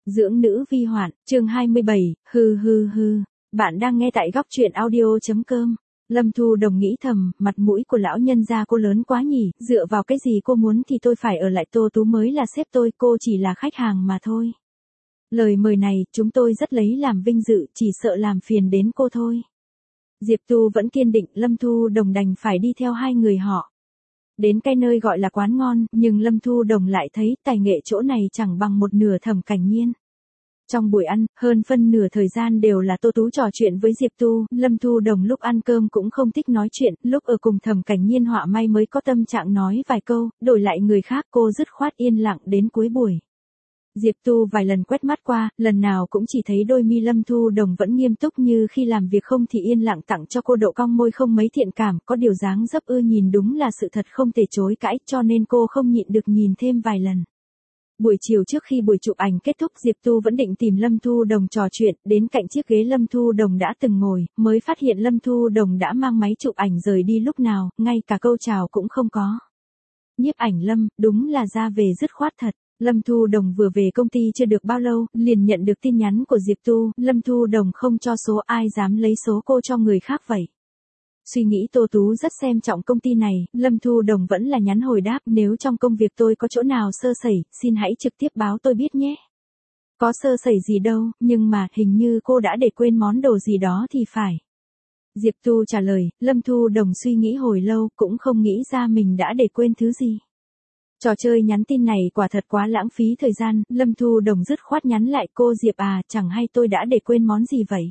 Dưỡng nữ vi hoạn, chương 27, hừ. Bạn đang nghe tại góc truyện audio.com. Lâm Thu Đồng nghĩ thầm, mặt mũi của lão nhân gia cô lớn quá nhỉ, dựa vào cái gì cô muốn thì tôi phải ở lại, Tô Tú mới là sếp tôi, cô chỉ là khách hàng mà thôi. Lời mời này, chúng tôi rất lấy làm vinh dự, chỉ sợ làm phiền đến cô thôi. Diệp Tu vẫn kiên định, Lâm Thu Đồng đành phải đi theo hai người họ. Đến cái nơi gọi là quán ngon, nhưng Lâm Thu Đồng lại thấy tài nghệ chỗ này chẳng bằng một nửa Thẩm Cảnh Nhiên. Trong buổi ăn, hơn phân nửa thời gian đều là Tô Tú trò chuyện với Diệp Tu, Lâm Thu Đồng lúc ăn cơm cũng không thích nói chuyện, lúc ở cùng Thẩm Cảnh Nhiên họa may mới có tâm trạng nói vài câu, đổi lại người khác cô dứt khoát yên lặng đến cuối buổi. Diệp Tu vài lần quét mắt qua, lần nào cũng chỉ thấy đôi mi Lâm Thu Đồng vẫn nghiêm túc như khi làm việc, không thì yên lặng tặng cho cô độ cong môi không mấy thiện cảm, có điều dáng dấp ưa nhìn đúng là sự thật không thể chối cãi, cho nên cô không nhịn được nhìn thêm vài lần. Buổi chiều trước khi buổi chụp ảnh kết thúc, Diệp Tu vẫn định tìm Lâm Thu Đồng trò chuyện, đến cạnh chiếc ghế Lâm Thu Đồng đã từng ngồi, mới phát hiện Lâm Thu Đồng đã mang máy chụp ảnh rời đi lúc nào, ngay cả câu chào cũng không có. Nhiếp ảnh Lâm, đúng là ra về dứt khoát thật. Lâm Thu Đồng vừa về công ty chưa được bao lâu, liền nhận được tin nhắn của Diệp Tu, Lâm Thu Đồng không cho số, ai dám lấy số cô cho người khác vậy. Suy nghĩ Tô Tú rất xem trọng công ty này, Lâm Thu Đồng vẫn là nhắn hồi đáp, nếu trong công việc tôi có chỗ nào sơ sẩy, xin hãy trực tiếp báo tôi biết nhé. Có sơ sẩy gì đâu, nhưng mà hình như cô đã để quên món đồ gì đó thì phải. Diệp Tu trả lời, Lâm Thu Đồng suy nghĩ hồi lâu cũng không nghĩ ra mình đã để quên thứ gì. Trò chơi nhắn tin này quả thật quá lãng phí thời gian, Lâm Thu Đồng dứt khoát nhắn lại, cô Diệp à, chẳng hay tôi đã để quên món gì vậy.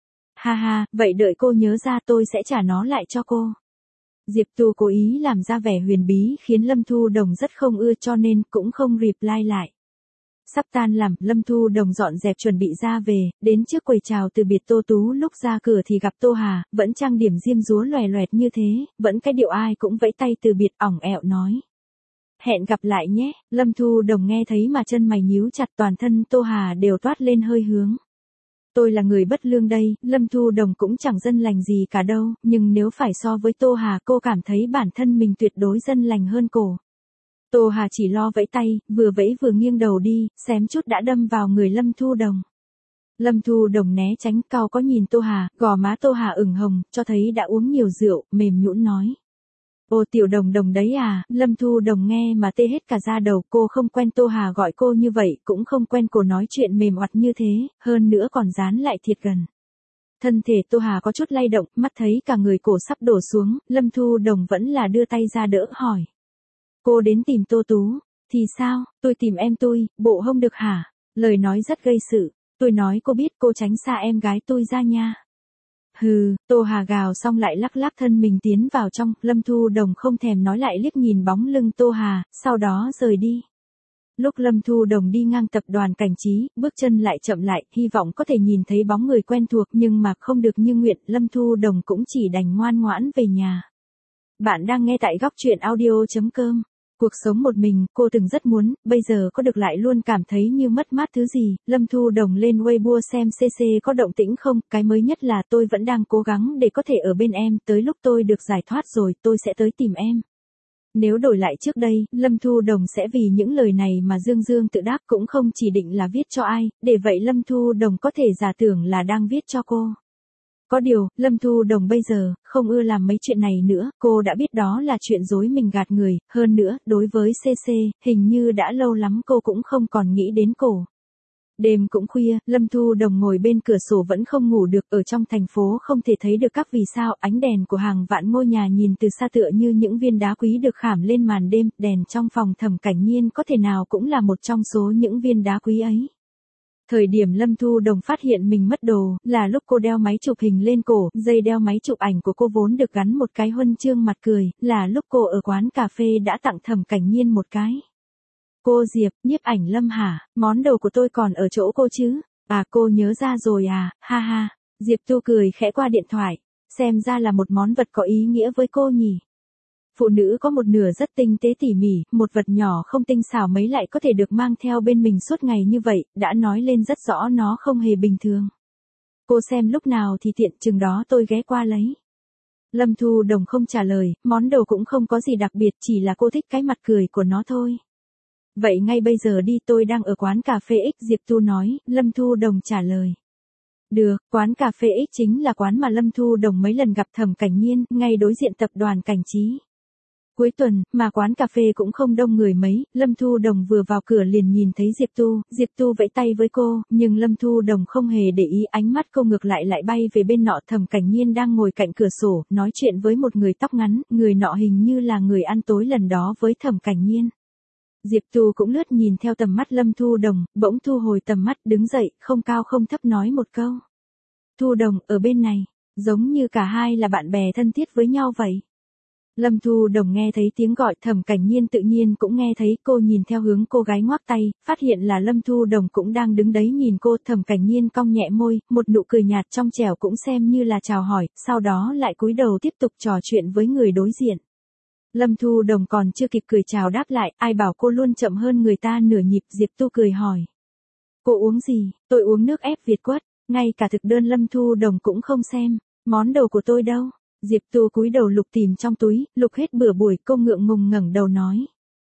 Ha ha, vậy đợi cô nhớ ra tôi sẽ trả nó lại cho cô. Diệp Tu cố ý làm ra vẻ huyền bí khiến Lâm Thu Đồng rất không ưa cho nên cũng không reply lại. Sắp tan làm, Lâm Thu Đồng dọn dẹp chuẩn bị ra về, đến trước quầy chào từ biệt Tô Tú, lúc ra cửa thì gặp Tô Hà, vẫn trang điểm diêm dúa loè loẹt như thế, vẫn cái điệu ai cũng vẫy tay từ biệt, ỏng ẹo nói. Hẹn gặp lại nhé. Lâm Thu Đồng nghe thấy mà chân mày nhíu chặt, toàn thân Tô Hà đều toát lên hơi hướng. Tôi là người bất lương đây, Lâm Thu Đồng cũng chẳng dân lành gì cả đâu, nhưng nếu phải so với Tô Hà, cô cảm thấy bản thân mình tuyệt đối dân lành hơn cô. Tô Hà chỉ lo vẫy tay, vừa vẫy vừa nghiêng đầu đi, xém chút đã đâm vào người Lâm Thu Đồng. Lâm Thu Đồng né tránh, cau có nhìn Tô Hà, gò má Tô Hà ửng hồng, cho thấy đã uống nhiều rượu, mềm nhũn nói. Ô Tiểu Đồng Đồng đấy à, Lâm Thu Đồng nghe mà tê hết cả da đầu, cô không quen Tô Hà gọi cô như vậy, cũng không quen cô nói chuyện mềm oặt như thế, hơn nữa còn dán lại thiệt gần. Thân thể Tô Hà có chút lay động, mắt thấy cả người cổ sắp đổ xuống, Lâm Thu Đồng vẫn là đưa tay ra đỡ hỏi. Cô đến tìm Tô Tú, thì sao, tôi tìm em tôi, bộ không được hả? Lời nói rất gây sự, tôi nói cô biết, cô tránh xa em gái tôi ra nha. Hừ, Tô Hà gào xong lại lắc lắc thân mình tiến vào trong, Lâm Thu Đồng không thèm nói lại liếc nhìn bóng lưng Tô Hà, sau đó rời đi. Lúc Lâm Thu Đồng đi ngang tập đoàn Cảnh Trí, bước chân lại chậm lại, hy vọng có thể nhìn thấy bóng người quen thuộc, nhưng mà không được như nguyện, Lâm Thu Đồng cũng chỉ đành ngoan ngoãn về nhà. Bạn đang nghe tại góc truyện audio.com. Cuộc sống một mình, cô từng rất muốn, bây giờ có được lại luôn cảm thấy như mất mát thứ gì. Lâm Thu Đồng lên Weibo xem CC có động tĩnh không, cái mới nhất là tôi vẫn đang cố gắng để có thể ở bên em, tới lúc tôi được giải thoát rồi, tôi sẽ tới tìm em. Nếu đổi lại trước đây, Lâm Thu Đồng sẽ vì những lời này mà dương dương tự đáp, cũng không chỉ định là viết cho ai, để vậy Lâm Thu Đồng có thể giả tưởng là đang viết cho cô. Có điều, Lâm Thu Đồng bây giờ, không ưa làm mấy chuyện này nữa, cô đã biết đó là chuyện dối mình gạt người, hơn nữa, đối với CC, hình như đã lâu lắm cô cũng không còn nghĩ đến cổ. Đêm cũng khuya, Lâm Thu Đồng ngồi bên cửa sổ vẫn không ngủ được, ở trong thành phố không thể thấy được các vì sao, ánh đèn của hàng vạn ngôi nhà nhìn từ xa tựa như những viên đá quý được khảm lên màn đêm, đèn trong phòng Thẩm Cảnh Nhiên có thể nào cũng là một trong số những viên đá quý ấy. Thời điểm Lâm Thu Đồng phát hiện mình mất đồ, là lúc cô đeo máy chụp hình lên cổ, dây đeo máy chụp ảnh của cô vốn được gắn một cái huân chương mặt cười, là lúc cô ở quán cà phê đã tặng Thẩm Cảnh Nhiên một cái. Cô Diệp, nhiếp ảnh Lâm hả, món đồ của tôi còn ở chỗ cô chứ? À, cô nhớ ra rồi à, ha ha. Diệp Tu cười khẽ qua điện thoại, xem ra là một món vật có ý nghĩa với cô nhỉ. Phụ nữ có một nửa rất tinh tế tỉ mỉ, một vật nhỏ không tinh xảo mấy lại có thể được mang theo bên mình suốt ngày như vậy, đã nói lên rất rõ nó không hề bình thường. Cô xem lúc nào thì tiện, chừng đó tôi ghé qua lấy. Lâm Thu Đồng không trả lời, món đồ cũng không có gì đặc biệt, chỉ là cô thích cái mặt cười của nó thôi. Vậy ngay bây giờ đi, tôi đang ở quán cà phê X, Diệp Tu nói. Lâm Thu Đồng trả lời. Được, quán cà phê X chính là quán mà Lâm Thu Đồng mấy lần gặp Thẩm Cảnh Nhiên, ngay đối diện tập đoàn Cảnh Trí. Cuối tuần, mà quán cà phê cũng không đông người mấy, Lâm Thu Đồng vừa vào cửa liền nhìn thấy Diệp Tu vẫy tay với cô, nhưng Lâm Thu Đồng không hề để ý, ánh mắt cô ngược lại bay về bên nọ. Thẩm Cảnh Nhiên đang ngồi cạnh cửa sổ, nói chuyện với một người tóc ngắn, người nọ hình như là người ăn tối lần đó với Thẩm Cảnh Nhiên. Diệp Tu cũng lướt nhìn theo tầm mắt Lâm Thu Đồng, bỗng thu hồi tầm mắt, đứng dậy, không cao không thấp nói một câu. Thu Đồng, ở bên này, giống như cả hai là bạn bè thân thiết với nhau vậy. Lâm Thu Đồng nghe thấy tiếng gọi, Thẩm Cảnh Nhiên tự nhiên cũng nghe thấy, cô nhìn theo hướng cô gái ngoắc tay, phát hiện là Lâm Thu Đồng cũng đang đứng đấy nhìn cô. Thẩm Cảnh Nhiên cong nhẹ môi, một nụ cười nhạt trong trẻo cũng xem như là chào hỏi, sau đó lại cúi đầu tiếp tục trò chuyện với người đối diện. Lâm Thu Đồng còn chưa kịp cười chào đáp lại, ai bảo cô luôn chậm hơn người ta nửa nhịp. Diệp Tu cười hỏi. Cô uống gì? Tôi uống nước ép Việt quất, ngay cả thực đơn Lâm Thu Đồng cũng không xem. Món đồ của tôi đâu? Diệp Tu cúi đầu lục tìm trong túi, lục hết bữa buổi, cô ngượng ngùng ngẩng đầu nói.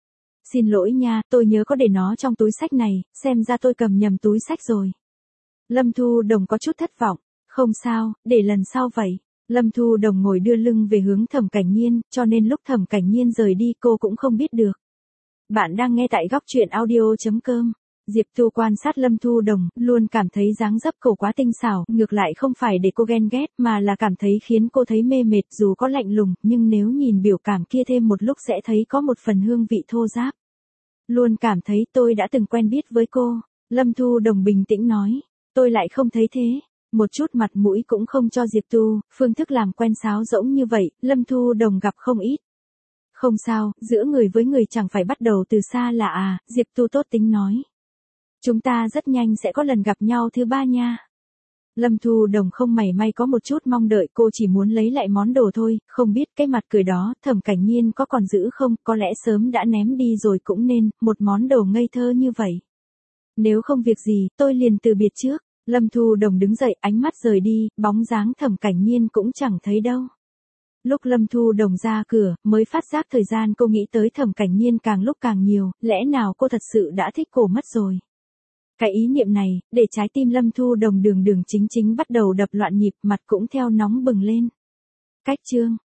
Xin lỗi nha, tôi nhớ có để nó trong túi xách này, xem ra tôi cầm nhầm túi xách rồi. Lâm Thu Đồng có chút thất vọng. Không sao, để lần sau vậy. Lâm Thu Đồng ngồi đưa lưng về hướng Thẩm Cảnh Nhiên, cho nên lúc Thẩm Cảnh Nhiên rời đi cô cũng không biết được. Bạn đang nghe tại góc truyện audio.com. Diệp Tu quan sát Lâm Thu Đồng, luôn cảm thấy dáng dấp cô quá tinh xảo, ngược lại không phải để cô ghen ghét, mà là cảm thấy khiến cô thấy mê mệt. Dù có lạnh lùng, nhưng nếu nhìn biểu cảm kia thêm một lúc sẽ thấy có một phần hương vị thô ráp. Luôn cảm thấy tôi đã từng quen biết với cô. Lâm Thu Đồng bình tĩnh nói. Tôi lại không thấy thế. Một chút mặt mũi cũng không cho Diệp Tu, phương thức làm quen sáo rỗng như vậy, Lâm Thu Đồng gặp không ít. Không sao, giữa người với người chẳng phải bắt đầu từ xa là à, Diệp Tu tốt tính nói. Chúng ta rất nhanh sẽ có lần gặp nhau thứ ba nha. Lâm Thu Đồng không mảy may có một chút mong đợi, cô chỉ muốn lấy lại món đồ thôi, không biết cái mặt cười đó Thẩm Cảnh Nhiên có còn giữ không, có lẽ sớm đã ném đi rồi cũng nên, một món đồ ngây thơ như vậy. Nếu không việc gì, tôi liền từ biệt trước. Lâm Thu Đồng đứng dậy, ánh mắt rời đi, bóng dáng Thẩm Cảnh Nhiên cũng chẳng thấy đâu. Lúc Lâm Thu Đồng ra cửa, mới phát giác thời gian cô nghĩ tới Thẩm Cảnh Nhiên càng lúc càng nhiều, lẽ nào cô thật sự đã thích cô mất rồi. Cái ý niệm này, để trái tim Lâm Thu Đồng đường chính bắt đầu đập loạn nhịp, mặt cũng theo nóng bừng lên. Cách chương